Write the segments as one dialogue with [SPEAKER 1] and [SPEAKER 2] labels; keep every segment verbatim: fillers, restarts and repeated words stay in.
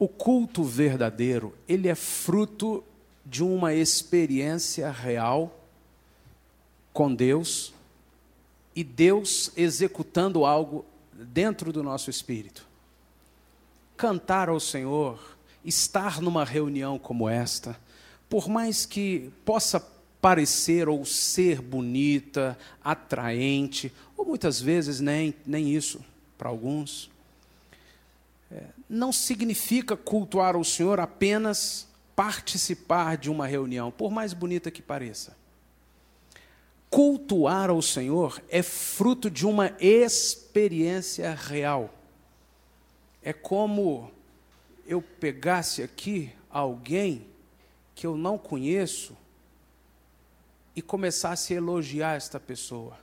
[SPEAKER 1] O culto verdadeiro, ele é fruto de uma experiência real com Deus e Deus executando algo dentro do nosso espírito. Cantar ao Senhor, estar numa reunião como esta, por mais que possa parecer ou ser bonita, atraente, ou muitas vezes nem, nem isso para alguns, é, não significa cultuar ao Senhor apenas participar de uma reunião, por mais bonita que pareça. Cultuar ao Senhor é fruto de uma experiência real. É como eu pegasse aqui alguém que eu não conheço e começasse a elogiar esta pessoa.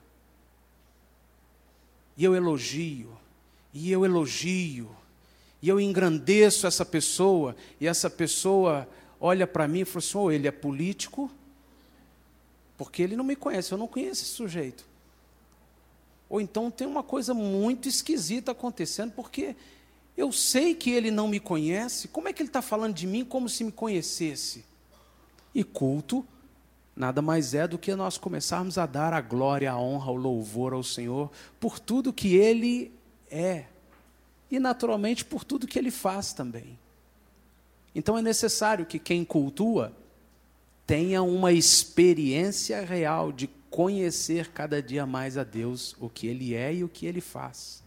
[SPEAKER 1] E eu elogio, e eu elogio, e eu engrandeço essa pessoa, e essa pessoa olha para mim e fala assim, oh, ele é político? Porque ele não me conhece, eu não conheço esse sujeito. Ou então tem uma coisa muito esquisita acontecendo, porque eu sei que ele não me conhece, como é que ele está falando de mim como se me conhecesse? E culto nada mais é do que nós começarmos a dar a glória, a honra, o louvor ao Senhor por tudo que Ele é. E, naturalmente, por tudo que Ele faz também. Então, é necessário que quem cultua tenha uma experiência real de conhecer cada dia mais a Deus, o que Ele é e o que Ele faz.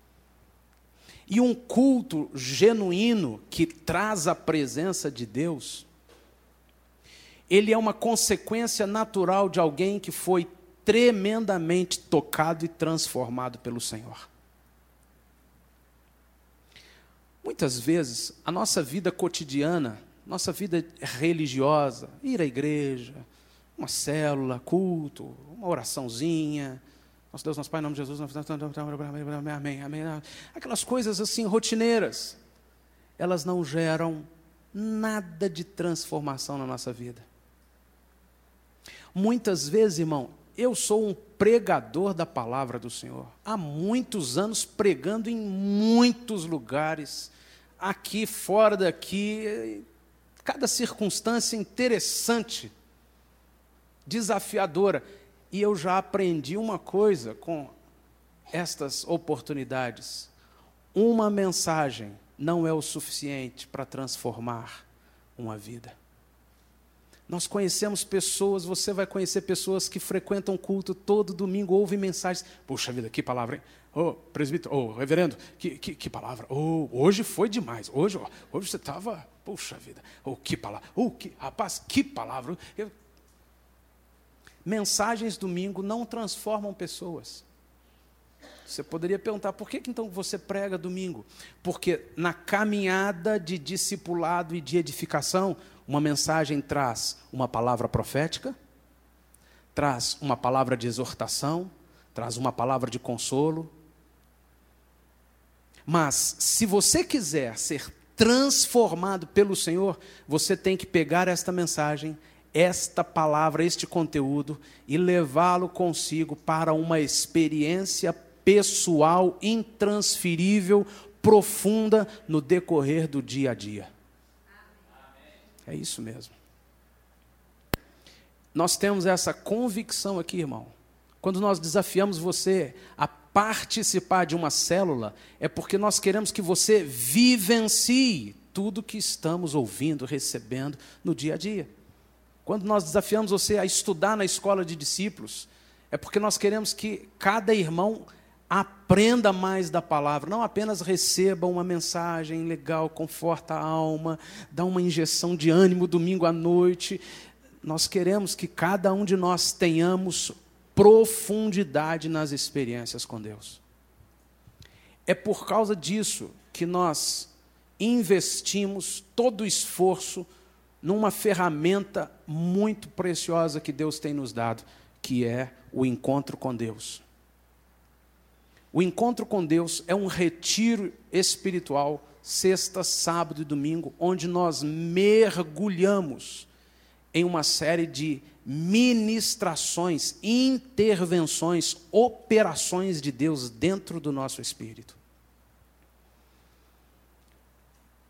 [SPEAKER 1] E um culto genuíno que traz a presença de Deus, ele é uma consequência natural de alguém que foi tremendamente tocado e transformado pelo Senhor. Muitas vezes, a nossa vida cotidiana, nossa vida religiosa, ir à igreja, uma célula, culto, uma oraçãozinha, nosso Deus, nosso Pai, em nome de Jesus, amém, amém, aquelas coisas assim, rotineiras, elas não geram nada de transformação na nossa vida. Muitas vezes, irmão, eu sou um pregador da palavra do Senhor, há muitos anos pregando em muitos lugares, aqui, fora daqui, cada circunstância interessante, desafiadora, e eu já aprendi uma coisa com estas oportunidades: uma mensagem não é o suficiente para transformar uma vida. Nós conhecemos pessoas, você vai conhecer pessoas que frequentam culto todo domingo, ouvem mensagens. Puxa vida, que palavra, hein? Ô, oh, presbítero, ô, oh, reverendo, que, que, que palavra. Oh, hoje foi demais. Hoje, oh, hoje você estava, puxa vida. Oh, que palavra. Oh, que, rapaz, que palavra. Eu... Mensagens domingo não transformam pessoas. Você poderia perguntar, por que, que então você prega domingo? Porque na caminhada de discipulado e de edificação, uma mensagem traz uma palavra profética, traz uma palavra de exortação, traz uma palavra de consolo. Mas, se você quiser ser transformado pelo Senhor, você tem que pegar esta mensagem, esta palavra, este conteúdo, e levá-lo consigo para uma experiência pessoal, intransferível, profunda, no decorrer do dia a dia. É isso mesmo. Nós temos essa convicção aqui, irmão. Quando nós desafiamos você a participar de uma célula, é porque nós queremos que você vivencie tudo que estamos ouvindo, recebendo no dia a dia. Quando nós desafiamos você a estudar na escola de discípulos, é porque nós queremos que cada irmão aprenda mais da palavra, não apenas receba uma mensagem legal, conforta a alma, dá uma injeção de ânimo domingo à noite. Nós queremos que cada um de nós tenhamos profundidade nas experiências com Deus. É por causa disso que nós investimos todo o esforço numa ferramenta muito preciosa que Deus tem nos dado, que é o encontro com Deus. O encontro com Deus é um retiro espiritual, sexta, sábado e domingo, onde nós mergulhamos em uma série de ministrações, intervenções, operações de Deus dentro do nosso espírito.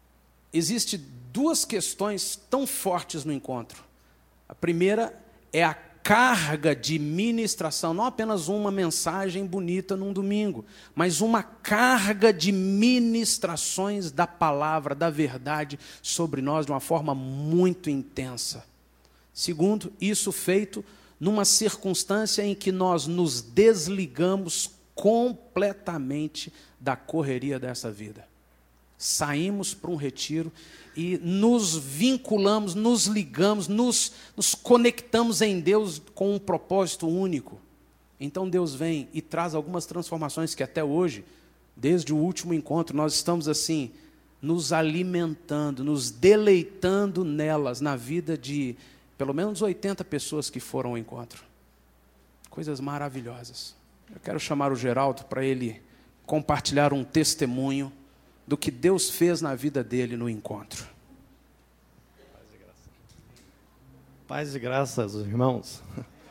[SPEAKER 1] existem duas questões tão fortes no encontro. A primeira é a carga de ministração, não apenas uma mensagem bonita num domingo, mas uma carga de ministrações da palavra, da verdade sobre nós de uma forma muito intensa. Segundo, isso feito numa circunstância em que nós nos desligamos completamente da correria dessa vida. Saímos para um retiro e nos vinculamos, nos ligamos, nos, nos conectamos em Deus com um propósito único. Então Deus vem e traz algumas transformações que até hoje, desde o último encontro, nós estamos assim, nos alimentando, nos deleitando nelas, na vida de pelo menos oitenta pessoas que foram ao encontro. Coisas maravilhosas. Eu quero chamar o Geraldo para ele compartilhar um testemunho do que Deus fez na vida dele no encontro.
[SPEAKER 2] Paz e graça. Paz e graça aos irmãos.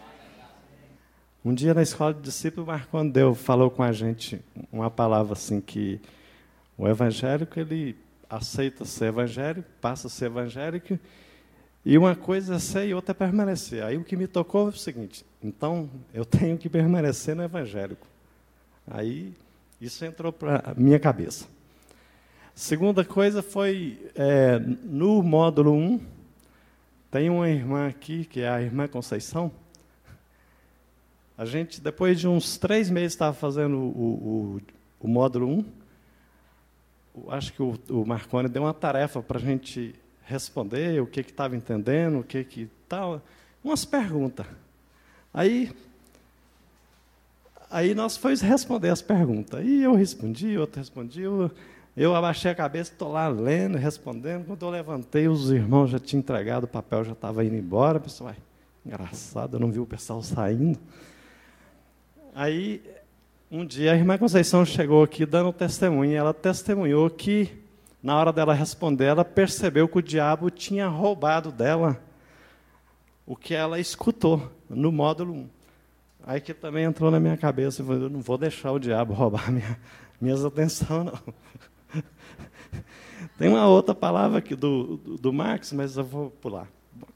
[SPEAKER 2] Um dia na escola de discípulo, o Marconi Deu falou com a gente uma palavra assim, que o evangélico ele aceita ser evangélico, passa a ser evangélico, e uma coisa é ser e outra é permanecer. Aí o que me tocou é o seguinte: então eu tenho que permanecer no evangélico. Aí isso entrou para a minha cabeça. Segunda coisa foi, é, no módulo um, tem uma irmã aqui, que é a irmã Conceição. A gente, depois de uns três meses, estava fazendo o, o, o módulo um. Acho que o, o Marconi deu uma tarefa para a gente responder o que estava entendendo, o que que tal, umas perguntas. Aí, aí nós fomos responder as perguntas. E eu respondi, outro respondi, eu, eu abaixei a cabeça, estou lá lendo, respondendo. Quando eu levantei, os irmãos já tinham entregado o papel, já estava indo embora. O pessoal, engraçado, eu não vi o pessoal saindo. Aí, um dia, a irmã Conceição chegou aqui dando testemunho, e ela testemunhou que, na hora dela responder, ela percebeu que o diabo tinha roubado dela o que ela escutou no módulo um. Aí que também entrou na minha cabeça, eu não vou deixar o diabo roubar minha, minhas atenções, não. Tem uma outra palavra aqui do, do, do Marx, mas eu vou pular.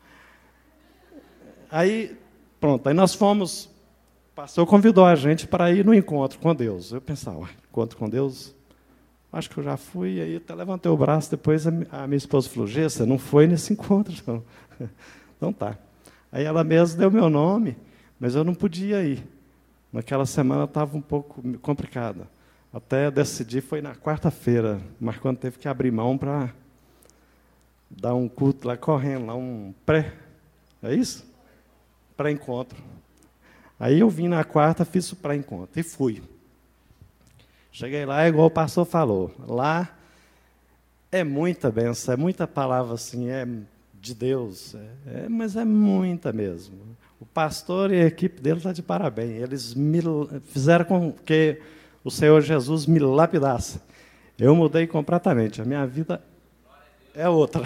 [SPEAKER 2] Aí, pronto, aí nós fomos, o pastor convidou a gente para ir no encontro com Deus. Eu pensava, encontro com Deus? Acho que eu já fui, aí até levantei o braço, depois a minha esposa falou, Gê, você não foi nesse encontro, não. Então tá. Aí ela mesma deu meu nome, mas eu não podia ir. Naquela semana estava um pouco complicada. Até decidir, foi na quarta-feira. O Marconi teve que abrir mão para dar um culto lá correndo, lá um pré, é isso? Pré-encontro. Aí eu vim na quarta, fiz o pré-encontro e fui. Cheguei lá, igual o pastor falou, lá é muita bênção, é muita palavra assim, é de Deus, é, é, mas é muita mesmo. O pastor e a equipe dele está de parabéns. Eles me fizeram com que o Senhor Jesus me lapidasse. Eu mudei completamente, a minha vida é outra.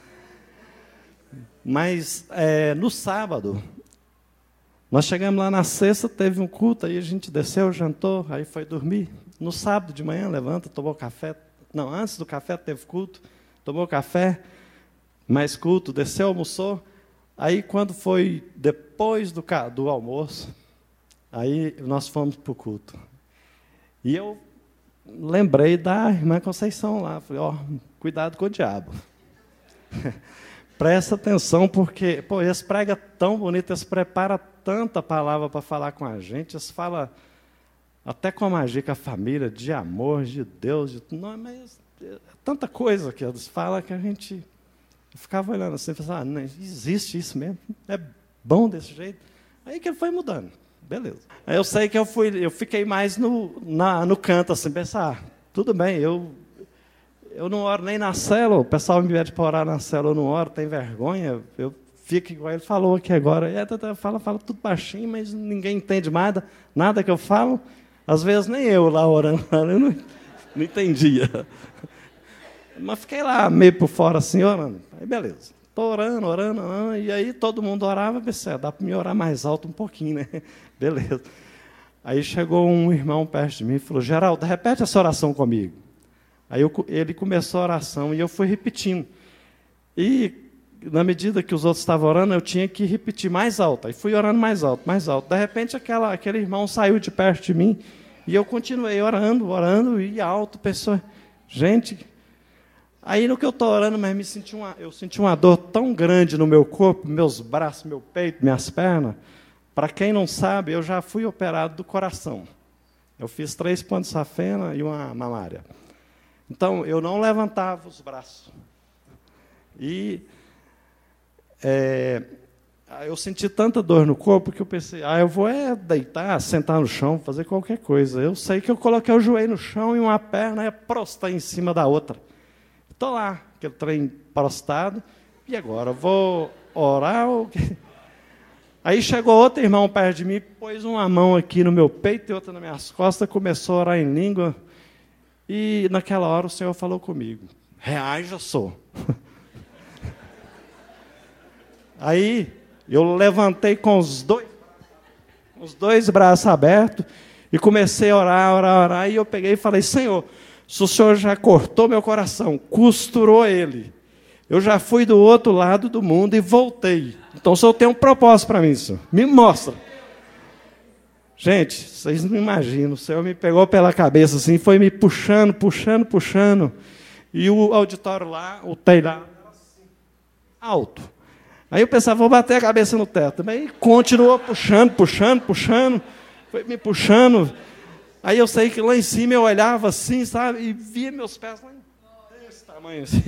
[SPEAKER 2] Mas é, no sábado, nós chegamos lá na sexta, teve um culto, aí a gente desceu, jantou, aí foi dormir. No sábado de manhã, levanta, tomou café. Não, antes do café teve culto, tomou café, mais culto, desceu, almoçou. Aí, quando foi depois do, do almoço, aí nós fomos para o culto. E eu lembrei da irmã Conceição lá. Falei, ó, oh, cuidado com o diabo. Presta atenção, porque, pô, eles pregam tão bonito, eles preparam tanta palavra para falar com a gente, eles falam até com a magia, com a família, de amor, de Deus, de, não, mas é tanta coisa que eles falam que a gente eu ficava olhando assim, pensava, ah, não, existe isso mesmo? É bom desse jeito? Aí que ele foi mudando, beleza. Aí eu sei que eu fui, eu fiquei mais no, na, no canto, assim, pensar, ah, tudo bem, eu, eu não oro nem na célula, o pessoal me pede para orar na célula, eu não oro, tem vergonha, eu fico igual ele falou aqui agora, é, fala, fala tudo baixinho, mas ninguém entende nada, nada que eu falo. Às vezes nem eu lá orando, eu não, não entendia. Mas fiquei lá, meio por fora, assim, orando. Aí, beleza. Estou orando, orando, orando, e aí todo mundo orava, pensei, dá para me orar mais alto um pouquinho, né? Beleza. Aí chegou um irmão perto de mim e falou, Geraldo, repete essa oração comigo. Aí eu, ele começou a oração e eu fui repetindo. E, na medida que os outros estavam orando, eu tinha que repetir mais alto. Aí fui orando mais alto, mais alto. De repente, aquela, aquele irmão saiu de perto de mim e eu continuei orando, orando e alto. Pessoa, gente... Aí, no que eu estou orando, mas me senti uma, eu senti uma dor tão grande no meu corpo, meus braços, meu peito, minhas pernas. Para quem não sabe, eu já fui operado do coração. Eu fiz três pontos de safena e uma mamária. Então, eu não levantava os braços. E é, eu senti tanta dor no corpo que eu pensei, ah, eu vou é deitar, sentar no chão, fazer qualquer coisa. Eu sei que eu coloquei o joelho no chão e uma perna ia prostar em cima da outra. Estou lá, aquele trem prostrado, e agora? Vou orar? Ou... Aí chegou outro irmão perto de mim, pôs uma mão aqui no meu peito e outra nas minhas costas, começou a orar em língua, e naquela hora o Senhor falou comigo, reaja, sou. Aí eu levantei com os dois, os dois braços abertos, e comecei a orar, orar, orar, e eu peguei e falei, Senhor, se o Senhor já cortou meu coração, costurou ele, eu já fui do outro lado do mundo e voltei. Então, o Senhor tem um propósito para mim, Senhor. Me mostra. Gente, vocês não imaginam, o Senhor me pegou pela cabeça assim, foi me puxando, puxando, puxando. E o auditório lá, o telhado, alto. Aí eu pensava, vou bater a cabeça no teto. Mas continuou puxando, puxando, puxando, foi me puxando. Aí eu sei que lá em cima eu olhava assim, sabe, e via meus pés lá desse tamanho assim.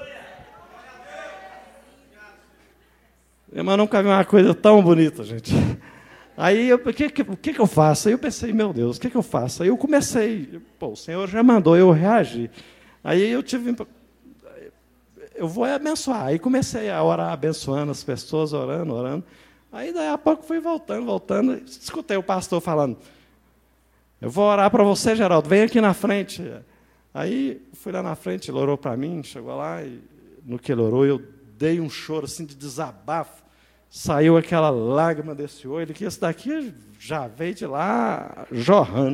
[SPEAKER 2] Mas nunca vi uma coisa tão bonita, gente. Aí, eu, o, que, o que, que eu faço? Aí eu pensei, meu Deus, o que, que eu faço? Aí eu comecei, pô, o Senhor já mandou eu reagir. Aí eu tive, eu vou abençoar. Aí comecei a orar, abençoando as pessoas, orando, orando. Aí daí a pouco fui voltando, voltando, escutei o pastor falando, eu vou orar para você, Geraldo, vem aqui na frente. Aí fui lá na frente, ele orou para mim, chegou lá, e no que ele orou, eu dei um choro assim de desabafo. Saiu aquela lágrima desse olho, que esse daqui já veio de lá jorrando.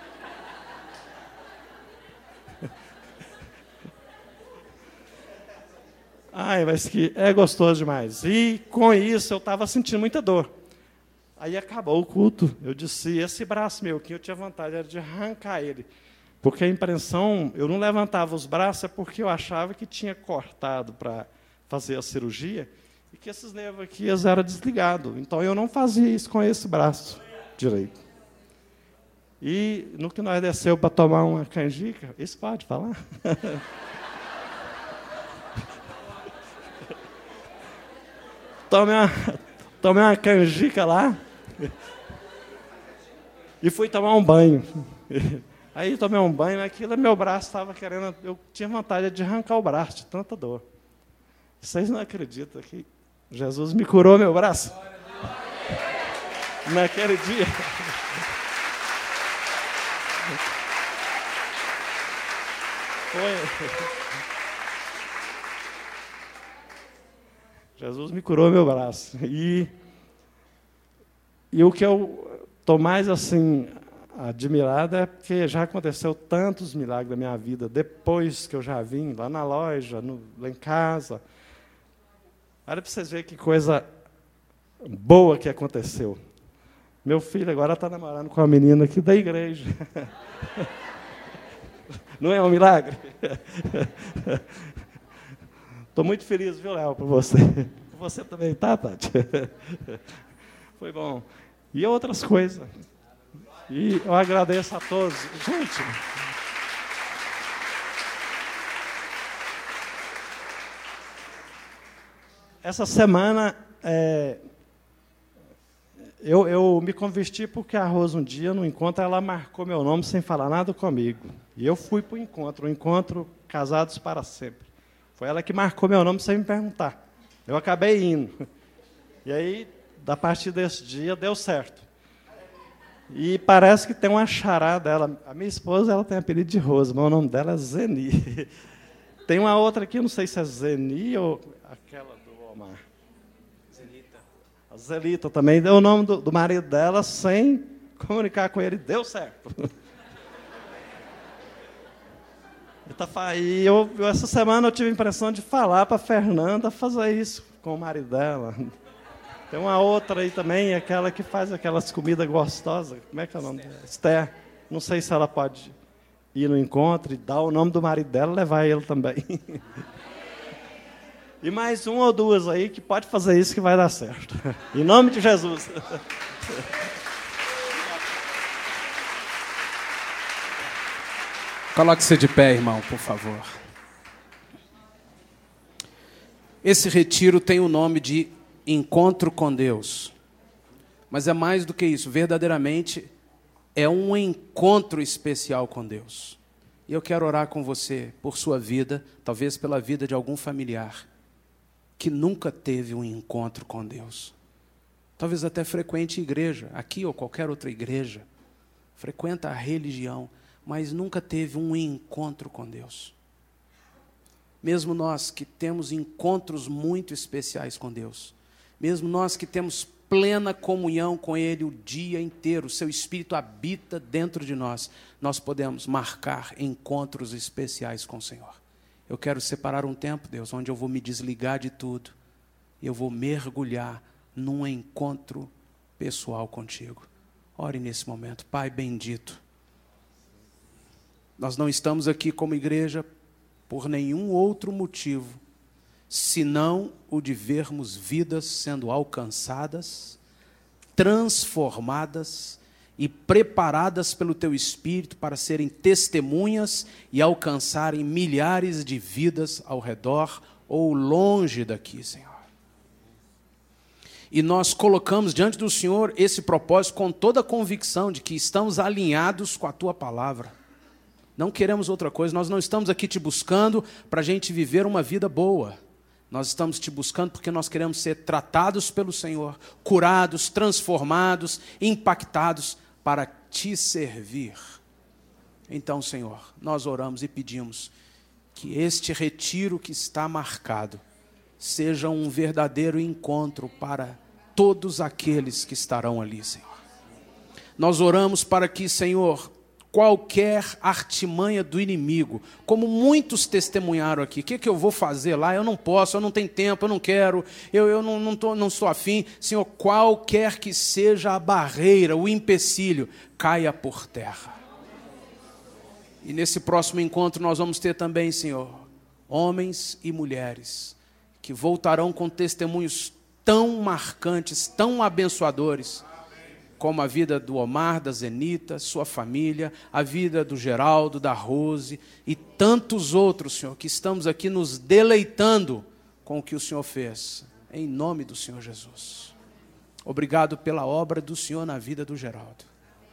[SPEAKER 2] Ai, mas que é gostoso demais. E com isso eu estava sentindo muita dor. Aí acabou o culto. Eu disse, esse braço meu que eu tinha vontade era de arrancar ele. Porque a impressão, eu não levantava os braços, é porque eu achava que tinha cortado para fazer a cirurgia e que esses nervos aqui eram desligados. Então eu não fazia isso com esse braço direito. E no que nós desceu para tomar uma canjica, isso pode falar? Tomei uma, tomei uma canjica lá e fui tomar um banho. Aí tomei um banho, aquilo meu braço estava querendo, eu tinha vontade de arrancar o braço, de tanta dor. Vocês não acreditam que Jesus me curou meu braço? Naquele dia. Foi. Jesus me curou meu braço. E, e o que eu estou mais assim admirado é porque já aconteceu tantos milagres na minha vida, depois que eu já vim, lá na loja, no, lá em casa. Olha para vocês verem que coisa boa que aconteceu. Meu filho agora está namorando com uma menina aqui da igreja. Não é um milagre? Estou muito feliz, viu, Léo, por você. Você também tá, Tati? Foi bom. E outras coisas. E eu agradeço a todos. Gente, essa semana, é, eu, eu me converti porque a Rosa, um dia, no encontro, ela marcou meu nome sem falar nada comigo. E eu fui para o encontro, o encontro Casados para Sempre. Foi ela que marcou meu nome sem me perguntar. Eu acabei indo. E aí, a partir desse dia, deu certo. E parece que tem uma charada dela. A minha esposa, ela tem apelido de Rosa, mas o nome dela é Zeni. Tem uma outra aqui, não sei se é Zeni ou aquela do Omar. Zelita. A Zelita também deu o nome do, do marido dela sem comunicar com ele. Deu certo. E eu, essa semana eu tive a impressão de falar para a Fernanda fazer isso com o marido dela. Tem uma outra aí também, aquela que faz aquelas comidas gostosas. Como é que é o nome dela? Esther. Não sei se ela pode ir no encontro e dar o nome do marido dela e levar ele também. E mais uma ou duas aí que pode fazer isso que vai dar certo. Em nome de Jesus.
[SPEAKER 1] Coloque-se de pé, irmão, por favor. Esse retiro tem o nome de Encontro com Deus. Mas é mais do que isso. Verdadeiramente é um encontro especial com Deus. E eu quero orar com você por sua vida, talvez pela vida de algum familiar que nunca teve um encontro com Deus. Talvez até frequente igreja, aqui ou qualquer outra igreja. Frequenta a religião, mas nunca teve um encontro com Deus. Mesmo nós que temos encontros muito especiais com Deus, mesmo nós que temos plena comunhão com Ele o dia inteiro, o seu Espírito habita dentro de nós, nós podemos marcar encontros especiais com o Senhor. Eu quero separar um tempo, Deus, onde eu vou me desligar de tudo e eu vou mergulhar num encontro pessoal contigo. Ore nesse momento. Pai bendito, nós não estamos aqui como igreja por nenhum outro motivo, senão o de vermos vidas sendo alcançadas, transformadas e preparadas pelo Teu Espírito para serem testemunhas e alcançarem milhares de vidas ao redor ou longe daqui, Senhor. E nós colocamos diante do Senhor esse propósito com toda a convicção de que estamos alinhados com a Tua palavra. Não queremos outra coisa, nós não estamos aqui te buscando para a gente viver uma vida boa. Nós estamos te buscando porque nós queremos ser tratados pelo Senhor, curados, transformados, impactados para te servir. Então, Senhor, nós oramos e pedimos que este retiro que está marcado seja um verdadeiro encontro para todos aqueles que estarão ali, Senhor. Nós oramos para que, Senhor, qualquer artimanha do inimigo, como muitos testemunharam aqui, o que, que eu vou fazer lá? Eu não posso, eu não tenho tempo, eu não quero, eu, eu não, não, tô, não estou afim. Senhor, qualquer que seja a barreira, o empecilho, caia por terra. E nesse próximo encontro nós vamos ter também, Senhor, homens e mulheres que voltarão com testemunhos tão marcantes, tão abençoadores, como a vida do Omar, da Zenita, sua família, a vida do Geraldo, da Rose e tantos outros, Senhor, que estamos aqui nos deleitando com o que o Senhor fez, em nome do Senhor Jesus. Obrigado pela obra do Senhor na vida do Geraldo.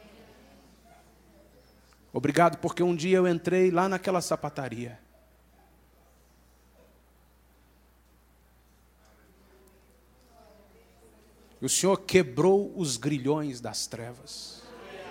[SPEAKER 1] Obrigado porque um dia eu entrei lá naquela sapataria. E o Senhor quebrou os grilhões das trevas.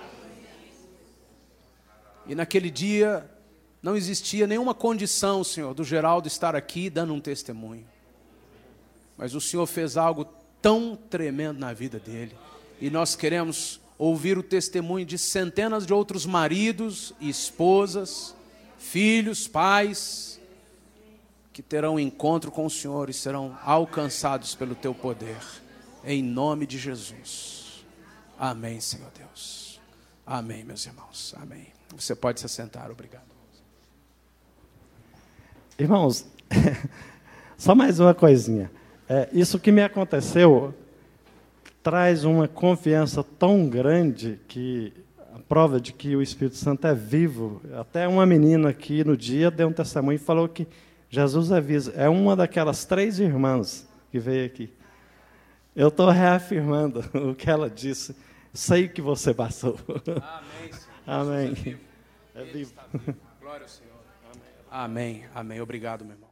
[SPEAKER 1] E naquele dia não existia nenhuma condição, Senhor, do Geraldo estar aqui dando um testemunho. Mas o Senhor fez algo tão tremendo na vida dele. E nós queremos ouvir o testemunho de centenas de outros maridos e esposas, filhos, pais, que terão um encontro com o Senhor e serão alcançados pelo Teu poder. Em nome de Jesus. Amém, Senhor Deus. Amém, meus irmãos. Amém. Você pode se assentar. Obrigado.
[SPEAKER 2] Irmãos, só mais uma coisinha. É, isso que me aconteceu traz uma confiança tão grande que a prova de que o Espírito Santo é vivo. Até uma menina aqui no dia deu um testemunho e falou que Jesus é vivo. É uma daquelas três irmãs que veio aqui. Eu estou reafirmando o que ela disse. Sei o que você passou.
[SPEAKER 1] Amém, Senhor.
[SPEAKER 2] Amém.
[SPEAKER 1] É vivo. É vivo. Glória ao Senhor. Amém. Amém. Amém. Obrigado, meu irmão.